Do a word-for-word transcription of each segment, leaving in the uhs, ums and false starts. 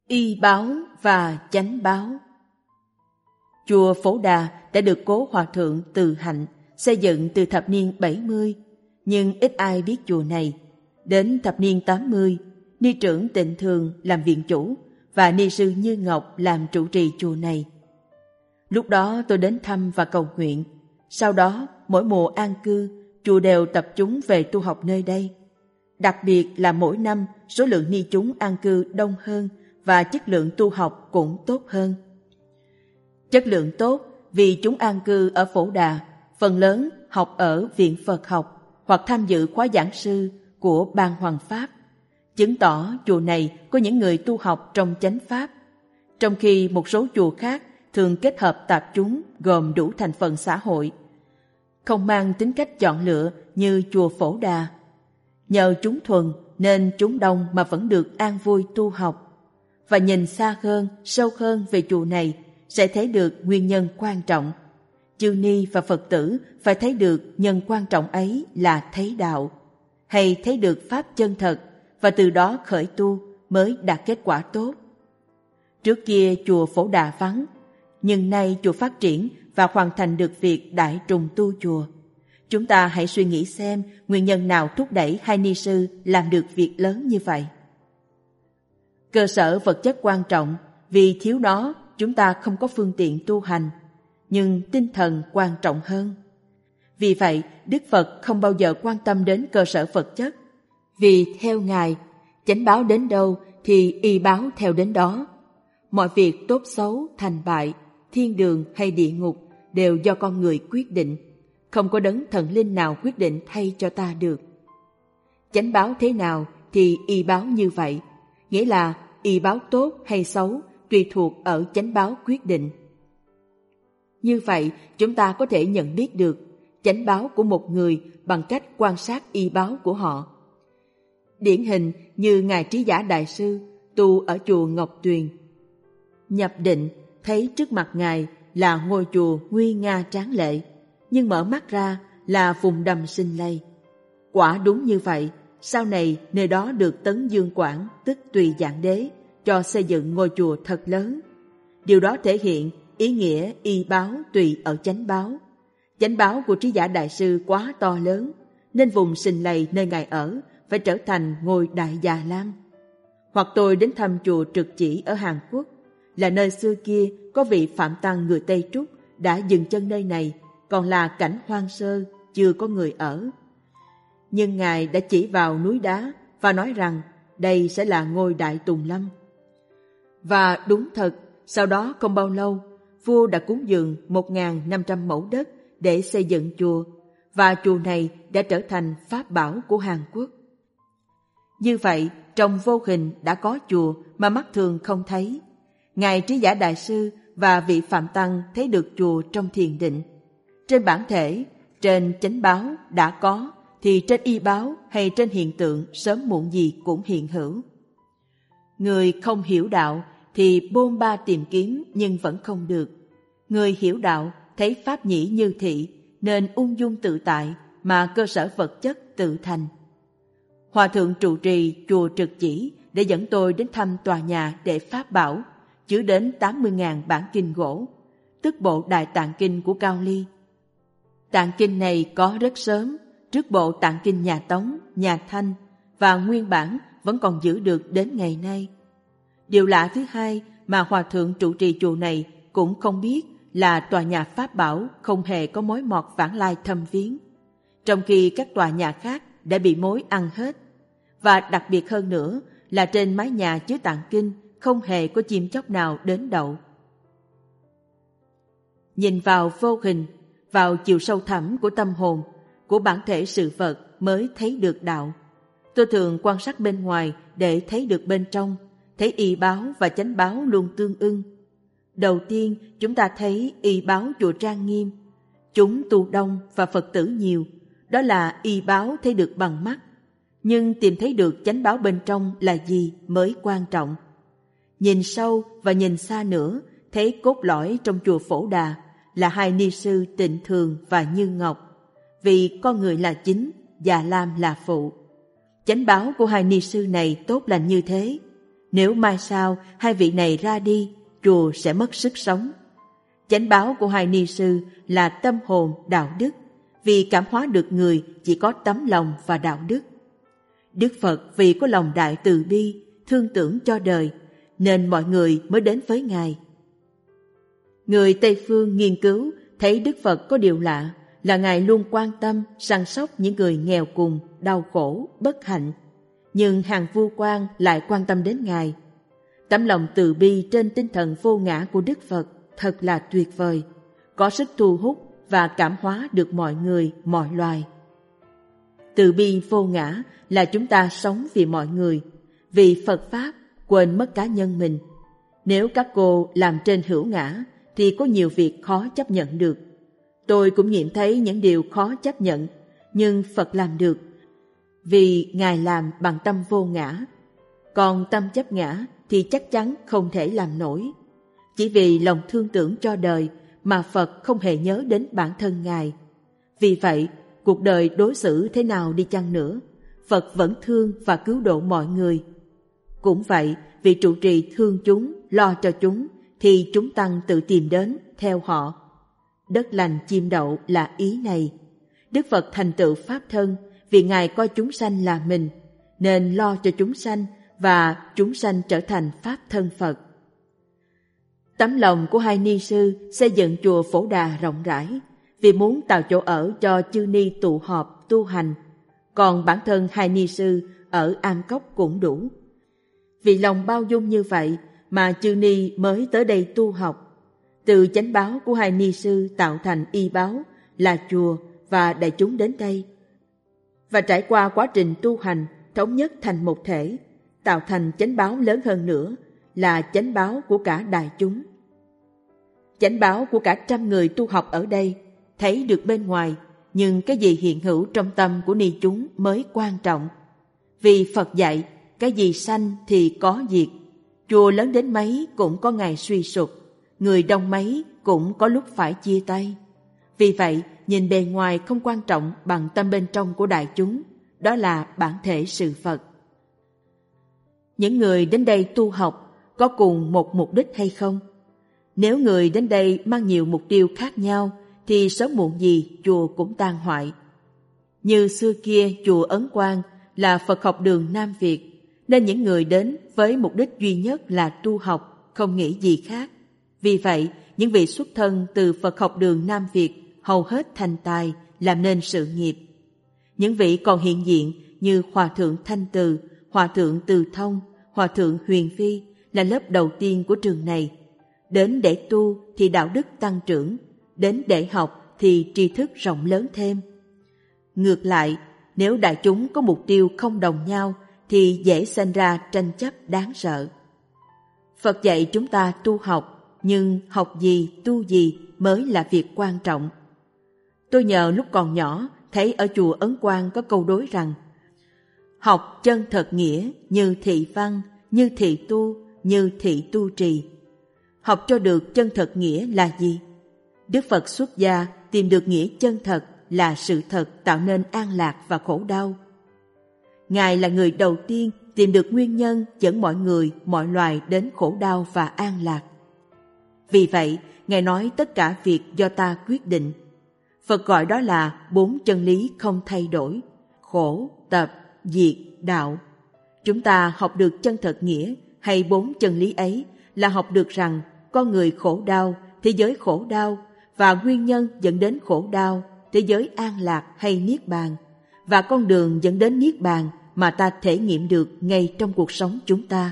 Y báo và chánh báo. Chùa Phổ Đà đã được Cố Hòa Thượng Từ Hạnh xây dựng từ thập niên bảy mươi, nhưng ít ai biết chùa này. Đến thập niên tám mươi, ni trưởng Tịnh Thường làm viện chủ và ni sư Như Ngọc làm trụ trì chùa này. Lúc đó tôi đến thăm và cầu nguyện. Sau đó, mỗi mùa an cư, chùa đều tập chúng về tu học nơi đây. Đặc biệt là mỗi năm, số lượng ni chúng an cư đông hơn và chất lượng tu học cũng tốt hơn. Chất lượng tốt vì chúng an cư ở Phổ Đà, phần lớn học ở Viện Phật học hoặc tham dự khóa giảng sư của Ban Hoàng Pháp, chứng tỏ chùa này có những người tu học trong chánh Pháp, trong khi một số chùa khác thường kết hợp tạp chúng gồm đủ thành phần xã hội, không mang tính cách chọn lựa như chùa Phổ Đà. Nhờ chúng thuần nên chúng đông mà vẫn được an vui tu học. Và nhìn xa hơn, sâu hơn về chùa này sẽ thấy được nguyên nhân quan trọng. Chư ni và Phật tử phải thấy được nhân quan trọng ấy là thấy đạo, hay thấy được Pháp chân thật, và từ đó khởi tu mới đạt kết quả tốt. Trước kia chùa Phổ Đà vắng, nhưng nay chùa phát triển và hoàn thành được việc đại trùng tu chùa. Chúng ta hãy suy nghĩ xem nguyên nhân nào thúc đẩy hai ni sư làm được việc lớn như vậy. Cơ sở vật chất quan trọng, vì thiếu nó chúng ta không có phương tiện tu hành, nhưng tinh thần quan trọng hơn. Vì vậy, Đức Phật không bao giờ quan tâm đến cơ sở vật chất, vì theo Ngài, chánh báo đến đâu thì y báo theo đến đó. Mọi việc tốt xấu, thành bại, thiên đường hay địa ngục đều do con người quyết định, không có đấng thần linh nào quyết định thay cho ta được. Chánh báo thế nào thì y báo như vậy, nghĩa là y báo tốt hay xấu tùy thuộc ở chánh báo quyết định. Như vậy, chúng ta có thể nhận biết được chánh báo của một người bằng cách quan sát y báo của họ. Điển hình như Ngài Trí Giả Đại Sư tu ở chùa Ngọc Tuyền. Nhập định, thấy trước mặt Ngài là ngôi chùa nguy nga tráng lệ, nhưng mở mắt ra là vùng đầm sinh lây. Quả đúng như vậy, sau này nơi đó được Tấn Dương Quảng, tức Tùy Dạng Đế, cho xây dựng ngôi chùa thật lớn. Điều đó thể hiện ý nghĩa y báo tùy ở chánh báo. Chánh báo của Trí Giả Đại Sư quá to lớn, nên vùng sinh lầy nơi Ngài ở phải trở thành ngôi Đại Già Lam. Hoặc tôi đến thăm chùa Trực Chỉ ở Hàn Quốc, là nơi xưa kia có vị Phạm Tăng người Tây Trúc đã dừng chân nơi này, còn là cảnh hoang sơ, chưa có người ở. Nhưng Ngài đã chỉ vào núi đá và nói rằng đây sẽ là ngôi Đại Tùng Lâm. Và đúng thật, sau đó không bao lâu, vua đã cúng dường một nghìn năm trăm mẫu đất để xây dựng chùa, và chùa này đã trở thành pháp bảo của Hàn Quốc. Như vậy, trong vô hình đã có chùa mà mắt thường không thấy. Ngài Trí Giả Đại Sư và vị Phạm Tăng thấy được chùa trong thiền định. Trên bản thể, trên chánh báo đã có, thì trên y báo hay trên hiện tượng sớm muộn gì cũng hiện hữu. Người không hiểu đạo thì bôn ba tìm kiếm nhưng vẫn không được. Người hiểu đạo thấy pháp nhĩ như thị nên ung dung tự tại mà cơ sở vật chất tự thành. Hòa thượng trụ trì chùa Trực Chỉ để dẫn tôi đến thăm tòa nhà để pháp bảo, chứa đến tám mươi nghìn bản kinh gỗ, tức bộ Đại Tạng Kinh của Cao Ly. Tạng Kinh này có rất sớm, trước bộ Tạng Kinh nhà Tống, nhà Thanh, và nguyên bản vẫn còn giữ được đến ngày nay. Điều lạ thứ hai mà Hòa thượng trụ trì chùa này cũng không biết là tòa nhà pháp bảo không hề có mối mọt vãng lai thâm viếng, trong khi các tòa nhà khác đã bị mối ăn hết. Và đặc biệt hơn nữa là trên mái nhà chứa Tạng Kinh không hề có chim chóc nào đến đậu. Nhìn vào vô hình, vào chiều sâu thẳm của tâm hồn, của bản thể sự vật mới thấy được đạo. Tôi thường quan sát bên ngoài để thấy được bên trong, thấy y báo và chánh báo luôn tương ưng. Đầu tiên, chúng ta thấy y báo chùa trang nghiêm. Chúng tu đông và Phật tử nhiều, đó là y báo thấy được bằng mắt. Nhưng tìm thấy được chánh báo bên trong là gì mới quan trọng. Nhìn sâu và nhìn xa nữa, thấy cốt lõi trong chùa Phổ Đà là hai ni sư Tịnh Thường và Như Ngọc, vì con người là chính, Già Lam là phụ. Chánh báo của hai ni sư này tốt lành như thế. Nếu mai sau hai vị này ra đi, chùa sẽ mất sức sống. Chánh báo của hai ni sư là tâm hồn, đạo đức, vì cảm hóa được người chỉ có tấm lòng và đạo đức. Đức Phật vì có lòng đại từ bi, thương tưởng cho đời, nên mọi người mới đến với Ngài. Người Tây Phương nghiên cứu thấy Đức Phật có điều lạ là Ngài luôn quan tâm, săn sóc những người nghèo cùng, đau khổ, bất hạnh. Nhưng hàng vua quan lại quan tâm đến Ngài. Tấm lòng từ bi trên tinh thần vô ngã của Đức Phật thật là tuyệt vời, có sức thu hút và cảm hóa được mọi người, mọi loài. Từ bi vô ngã là chúng ta sống vì mọi người, vì Phật Pháp, quên mất cá nhân mình. Nếu các cô làm trên hữu ngã thì có nhiều việc khó chấp nhận được. Tôi cũng nghiệm thấy những điều khó chấp nhận, nhưng Phật làm được, vì Ngài làm bằng tâm vô ngã. Còn tâm chấp ngã thì chắc chắn không thể làm nổi. Chỉ vì lòng thương tưởng cho đời mà Phật không hề nhớ đến bản thân Ngài. Vì vậy, cuộc đời đối xử thế nào đi chăng nữa, Phật vẫn thương và cứu độ mọi người. Cũng vậy, vì trụ trì thương chúng, lo cho chúng, thì chúng tăng tự tìm đến, theo họ. Đất lành chim đậu là ý này. Đức Phật thành tựu Pháp thân vì Ngài coi chúng sanh là mình, nên lo cho chúng sanh và chúng sanh trở thành Pháp thân Phật. Tấm lòng của hai ni sư xây dựng chùa Phổ Đà rộng rãi vì muốn tạo chỗ ở cho chư ni tụ họp tu hành, còn bản thân hai ni sư ở Am Cốc cũng đủ. Vì lòng bao dung như vậy mà chư ni mới tới đây tu học. Từ chánh báo của hai ni sư tạo thành y báo là chùa và đại chúng đến đây. Và trải qua quá trình tu hành thống nhất thành một thể, tạo thành chánh báo lớn hơn nữa là chánh báo của cả đại chúng. Chánh báo của cả trăm người tu học ở đây thấy được bên ngoài, nhưng cái gì hiện hữu trong tâm của ni chúng mới quan trọng. Vì Phật dạy, cái gì sanh thì có diệt. Chùa lớn đến mấy cũng có ngày suy sụp, người đông mấy cũng có lúc phải chia tay. Vì vậy, nhìn bề ngoài không quan trọng bằng tâm bên trong của đại chúng, đó là bản thể sự Phật. Những người đến đây tu học có cùng một mục đích hay không? Nếu người đến đây mang nhiều mục tiêu khác nhau, thì sớm muộn gì chùa cũng tan hoại. Như xưa kia chùa Ấn Quang là Phật học đường Nam Việt, nên những người đến với mục đích duy nhất là tu học, không nghĩ gì khác. Vì vậy, những vị xuất thân từ Phật học đường Nam Việt hầu hết thành tài, làm nên sự nghiệp. Những vị còn hiện diện như Hòa thượng Thanh Từ, Hòa thượng Từ Thông, Hòa thượng Huyền Phi là lớp đầu tiên của trường này. Đến để tu thì đạo đức tăng trưởng, đến để học thì tri thức rộng lớn thêm. Ngược lại, nếu đại chúng có mục tiêu không đồng nhau thì dễ sinh ra tranh chấp đáng sợ. Phật dạy chúng ta tu học, nhưng học gì, tu gì mới là việc quan trọng. Tôi nhờ lúc còn nhỏ thấy ở chùa Ấn Quang có câu đối rằng: học chân thật nghĩa như thị văn, như thị tu, như thị tu trì. Học cho được chân thật nghĩa là gì? Đức Phật xuất gia tìm được nghĩa chân thật là sự thật tạo nên an lạc và khổ đau. Ngài là người đầu tiên tìm được nguyên nhân dẫn mọi người, mọi loài đến khổ đau và an lạc. Vì vậy, Ngài nói tất cả việc do ta quyết định. Phật gọi đó là bốn chân lý không thay đổi: khổ, tập, diệt, đạo. Chúng ta học được chân thật nghĩa hay bốn chân lý ấy là học được rằng con người khổ đau, thế giới khổ đau, và nguyên nhân dẫn đến khổ đau, thế giới an lạc hay niết bàn, và con đường dẫn đến niết bàn mà ta thể nghiệm được ngay trong cuộc sống chúng ta.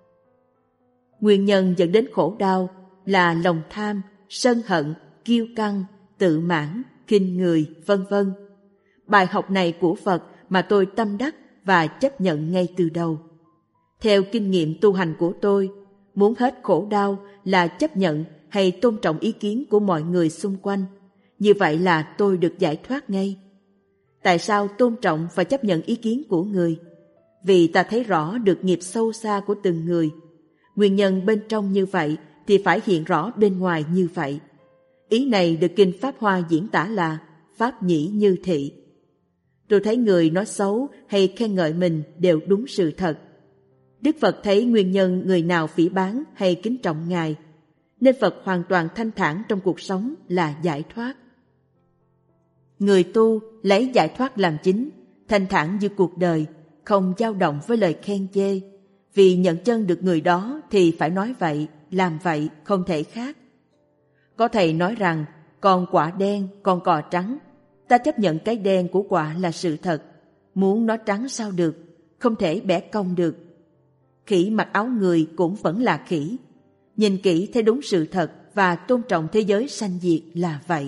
Nguyên nhân dẫn đến khổ đau là lòng tham, sân hận, kiêu căng, tự mãn, khinh người, vân vân. Bài học này của Phật mà tôi tâm đắc và chấp nhận ngay từ đầu. Theo kinh nghiệm tu hành của tôi, muốn hết khổ đau là chấp nhận hay tôn trọng ý kiến của mọi người xung quanh. Như vậy là tôi được giải thoát ngay. Tại sao tôn trọng và chấp nhận ý kiến của người? Vì ta thấy rõ được nghiệp sâu xa của từng người. Nguyên nhân bên trong như vậy thì phải hiện rõ bên ngoài như vậy. Ý này được Kinh Pháp Hoa diễn tả là Pháp nhĩ như thị. Tôi thấy người nói xấu hay khen ngợi mình đều đúng sự thật. Đức Phật thấy nguyên nhân người nào phỉ báng hay kính trọng Ngài, nên Phật hoàn toàn thanh thản trong cuộc sống là giải thoát. Người tu lấy giải thoát làm chính, thanh thản như cuộc đời, không dao động với lời khen chê. Vì nhận chân được người đó thì phải nói vậy, làm vậy, không thể khác. Có thầy nói rằng, con quả đen, con cò trắng. Ta chấp nhận cái đen của quả là sự thật. Muốn nó trắng sao được, không thể bẻ cong được. Khỉ mặc áo người cũng vẫn là khỉ. Nhìn kỹ thấy đúng sự thật và tôn trọng thế giới sanh diệt là vậy.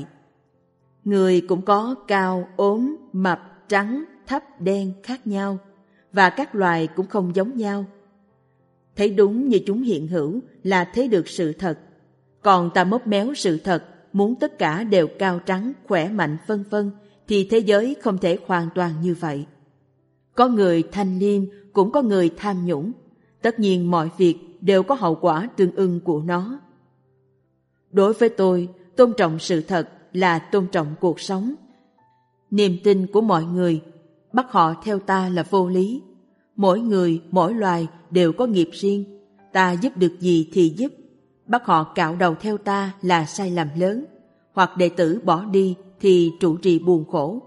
Người cũng có cao, ốm, mập, trắng, thấp, đen khác nhau, và các loài cũng không giống nhau. Thấy đúng như chúng hiện hữu là thấy được sự thật. Còn ta móc méo sự thật, muốn tất cả đều cao trắng, khỏe mạnh vân vân, thì thế giới không thể hoàn toàn như vậy. Có người thanh liêm, cũng có người tham nhũng. Tất nhiên mọi việc đều có hậu quả tương ưng của nó. Đối với tôi, tôn trọng sự thật là tôn trọng cuộc sống. Niềm tin của mọi người, bắt họ theo ta là vô lý. Mỗi người, mỗi loài đều có nghiệp riêng. Ta giúp được gì thì giúp. Bắt họ cạo đầu theo ta là sai lầm lớn. Hoặc đệ tử bỏ đi thì trụ trì buồn khổ.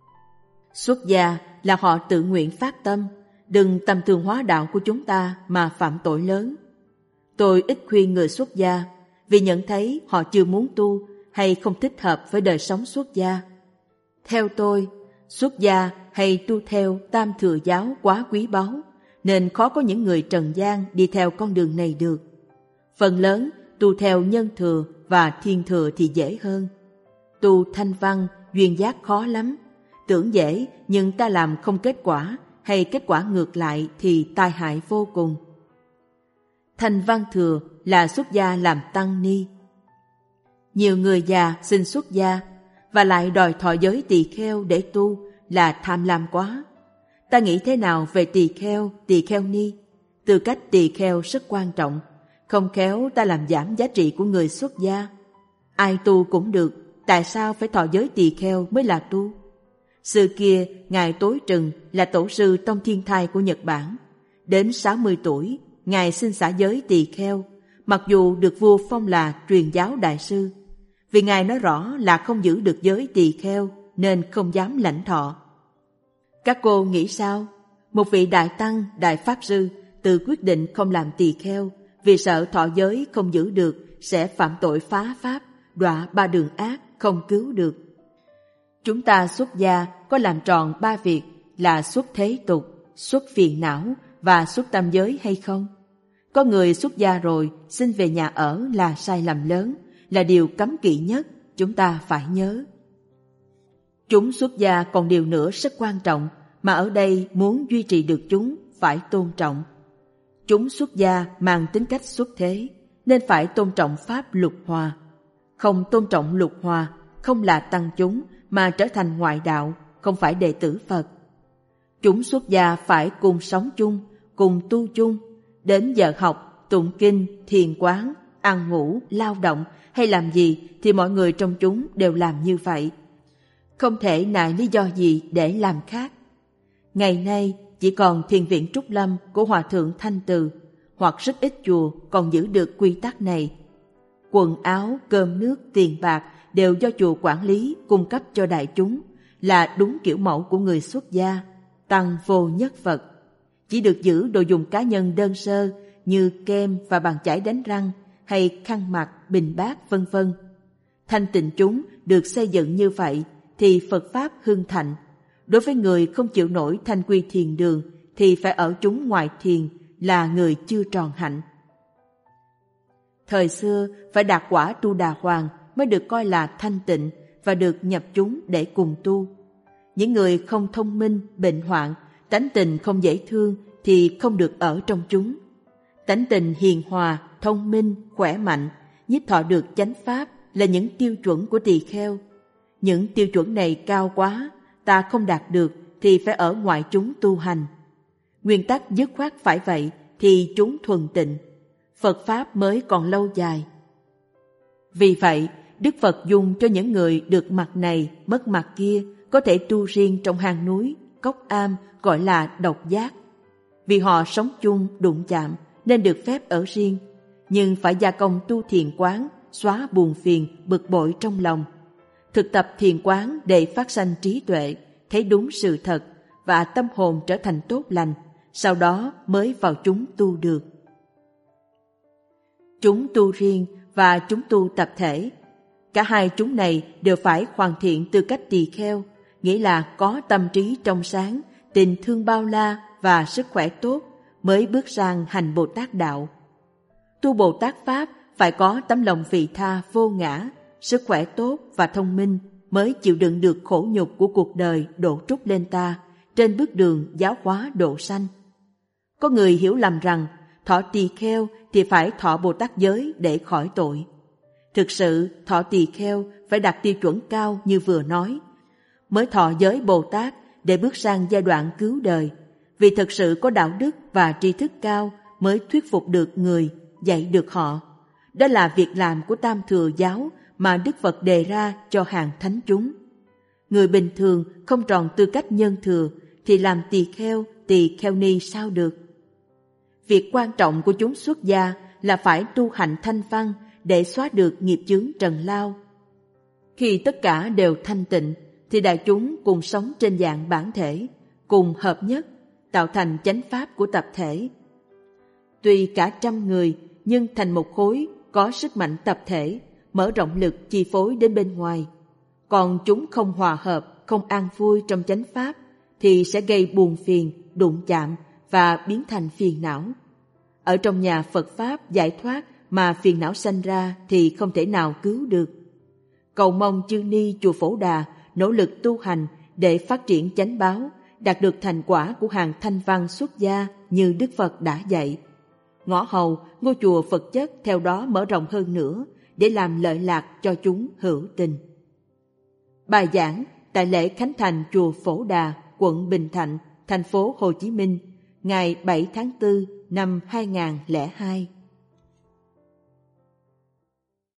Xuất gia là họ tự nguyện phát tâm. Đừng tầm thường hóa đạo của chúng ta mà phạm tội lớn. Tôi ít khuyên người xuất gia vì nhận thấy họ chưa muốn tu hay không thích hợp với đời sống xuất gia. Theo tôi, xuất gia hay tu theo tam thừa giáo quá quý báu, nên khó có những người trần gian đi theo con đường này được. Phần lớn tu theo nhân thừa và thiên thừa thì dễ hơn. Tu thanh văn, duyên giác khó lắm. Tưởng dễ nhưng ta làm không kết quả hay kết quả ngược lại thì tai hại vô cùng. Thanh văn thừa là xuất gia làm tăng ni. Nhiều người già xin xuất gia và lại đòi thọ giới tỳ kheo để tu là tham lam quá. Ta nghĩ thế nào về tỳ kheo, tỳ kheo ni? Tư cách tỳ kheo rất quan trọng. Không khéo ta làm giảm giá trị của người xuất gia. Ai tu cũng được, tại sao phải thọ giới tỳ kheo mới là tu? Xưa kia, Ngài Tối Trừng là tổ sư Tông Thiên Thai của Nhật Bản. Đến sáu mươi tuổi, Ngài xin xả giới tỳ kheo, mặc dù được vua phong là truyền giáo đại sư. Vì Ngài nói rõ là không giữ được giới tỳ kheo nên không dám lãnh thọ. Các cô nghĩ sao? Một vị đại tăng, đại pháp sư tự quyết định không làm tỳ kheo vì sợ thọ giới không giữ được sẽ phạm tội phá pháp, đọa ba đường ác, không cứu được. Chúng ta xuất gia có làm tròn ba việc là xuất thế tục, xuất phiền não và xuất tam giới hay không? Có người xuất gia rồi xin về nhà ở là sai lầm lớn, là điều cấm kỵ nhất, chúng ta phải nhớ. Chúng xuất gia còn điều nữa rất quan trọng, mà ở đây muốn duy trì được chúng phải tôn trọng. Chúng xuất gia mang tính cách xuất thế, nên phải tôn trọng pháp lục hòa. Không tôn trọng lục hòa, không là tăng chúng, mà trở thành ngoại đạo, không phải đệ tử Phật. Chúng xuất gia phải cùng sống chung, cùng tu chung. Đến giờ học, tụng kinh, thiền quán, ăn ngủ, lao động hay làm gì thì mọi người trong chúng đều làm như vậy. Không thể nại lý do gì để làm khác. Ngày nay chỉ còn thiền viện Trúc Lâm của Hòa Thượng Thanh Từ, hoặc rất ít chùa còn giữ được quy tắc này. Quần áo, cơm nước, tiền bạc đều do chùa quản lý cung cấp cho đại chúng, là đúng kiểu mẫu của người xuất gia, tăng vô nhất Phật. Chỉ được giữ đồ dùng cá nhân đơn sơ như kem và bàn chải đánh răng hay khăn mặt, bình bát vân vân. Thanh tịnh chúng được xây dựng như vậy thì Phật Pháp hưng thạnh. Đối với người không chịu nổi thanh quy thiền đường thì phải ở chúng ngoại thiền, là người chưa tròn hạnh. Thời xưa phải đạt quả tu đà hoàng mới được coi là thanh tịnh và được nhập chúng để cùng tu. Những người không thông minh, bệnh hoạn, tánh tình không dễ thương thì không được ở trong chúng. Tánh tình hiền hòa, thông minh, khỏe mạnh, nhiếp thọ được chánh pháp là những tiêu chuẩn của tỳ kheo. Những tiêu chuẩn này cao quá, ta không đạt được thì phải ở ngoại chúng tu hành. Nguyên tắc dứt khoát phải vậy thì chúng thuần tịnh, Phật Pháp mới còn lâu dài. Vì vậy, Đức Phật dùng cho những người được mặt này, mất mặt kia có thể tu riêng trong hang núi, cốc am gọi là độc giác. Vì họ sống chung đụng chạm nên được phép ở riêng, nhưng phải gia công tu thiền quán, xóa buồn phiền, bực bội trong lòng. Thực tập thiền quán để phát sanh trí tuệ, thấy đúng sự thật và tâm hồn trở thành tốt lành, sau đó mới vào chúng tu được. Chúng tu riêng và chúng tu tập thể. Cả hai chúng này đều phải hoàn thiện tư cách tỳ kheo, nghĩa là có tâm trí trong sáng, tình thương bao la và sức khỏe tốt mới bước sang hành Bồ Tát đạo. Tu Bồ Tát Pháp phải có tấm lòng vị tha vô ngã, sức khỏe tốt và thông minh mới chịu đựng được khổ nhục của cuộc đời đổ trút lên ta trên bước đường giáo hóa độ sanh. Có người hiểu lầm rằng thọ tỳ kheo thì phải thọ Bồ Tát giới để khỏi tội. Thực sự thọ tỳ kheo phải đạt tiêu chuẩn cao như vừa nói, mới thọ giới Bồ Tát để bước sang giai đoạn cứu đời, vì thực sự có đạo đức và tri thức cao mới thuyết phục được người, dạy được họ. Đó là việc làm của Tam Thừa Giáo mà Đức Phật đề ra cho hàng thánh chúng. Người bình thường không tròn tư cách nhân thừa thì làm tỳ kheo, tỳ kheo ni sao được? Việc quan trọng của chúng xuất gia là phải tu hành thanh văn để xóa được nghiệp chướng trần lao. Khi tất cả đều thanh tịnh thì đại chúng cùng sống trên dạng bản thể, cùng hợp nhất, tạo thành chánh pháp của tập thể. Tuy cả trăm người nhưng thành một khối có sức mạnh tập thể, mở rộng lực chi phối đến bên ngoài. Còn chúng không hòa hợp, không an vui trong chánh pháp thì sẽ gây buồn phiền, đụng chạm và biến thành phiền não. Ở trong nhà Phật Pháp giải thoát mà phiền não sanh ra thì không thể nào cứu được. Cầu mong chư ni chùa Phổ Đà nỗ lực tu hành để phát triển chánh báo, đạt được thành quả của hàng thanh văn xuất gia như Đức Phật đã dạy. Ngõ hầu, ngôi chùa Phật chất theo đó mở rộng hơn nữa để làm lợi lạc cho chúng hữu tình. Bài giảng tại lễ khánh thành chùa Phổ Đà, quận Bình Thạnh, thành phố Hồ Chí Minh, ngày bảy tháng tư năm hai nghìn không trăm lẻ hai.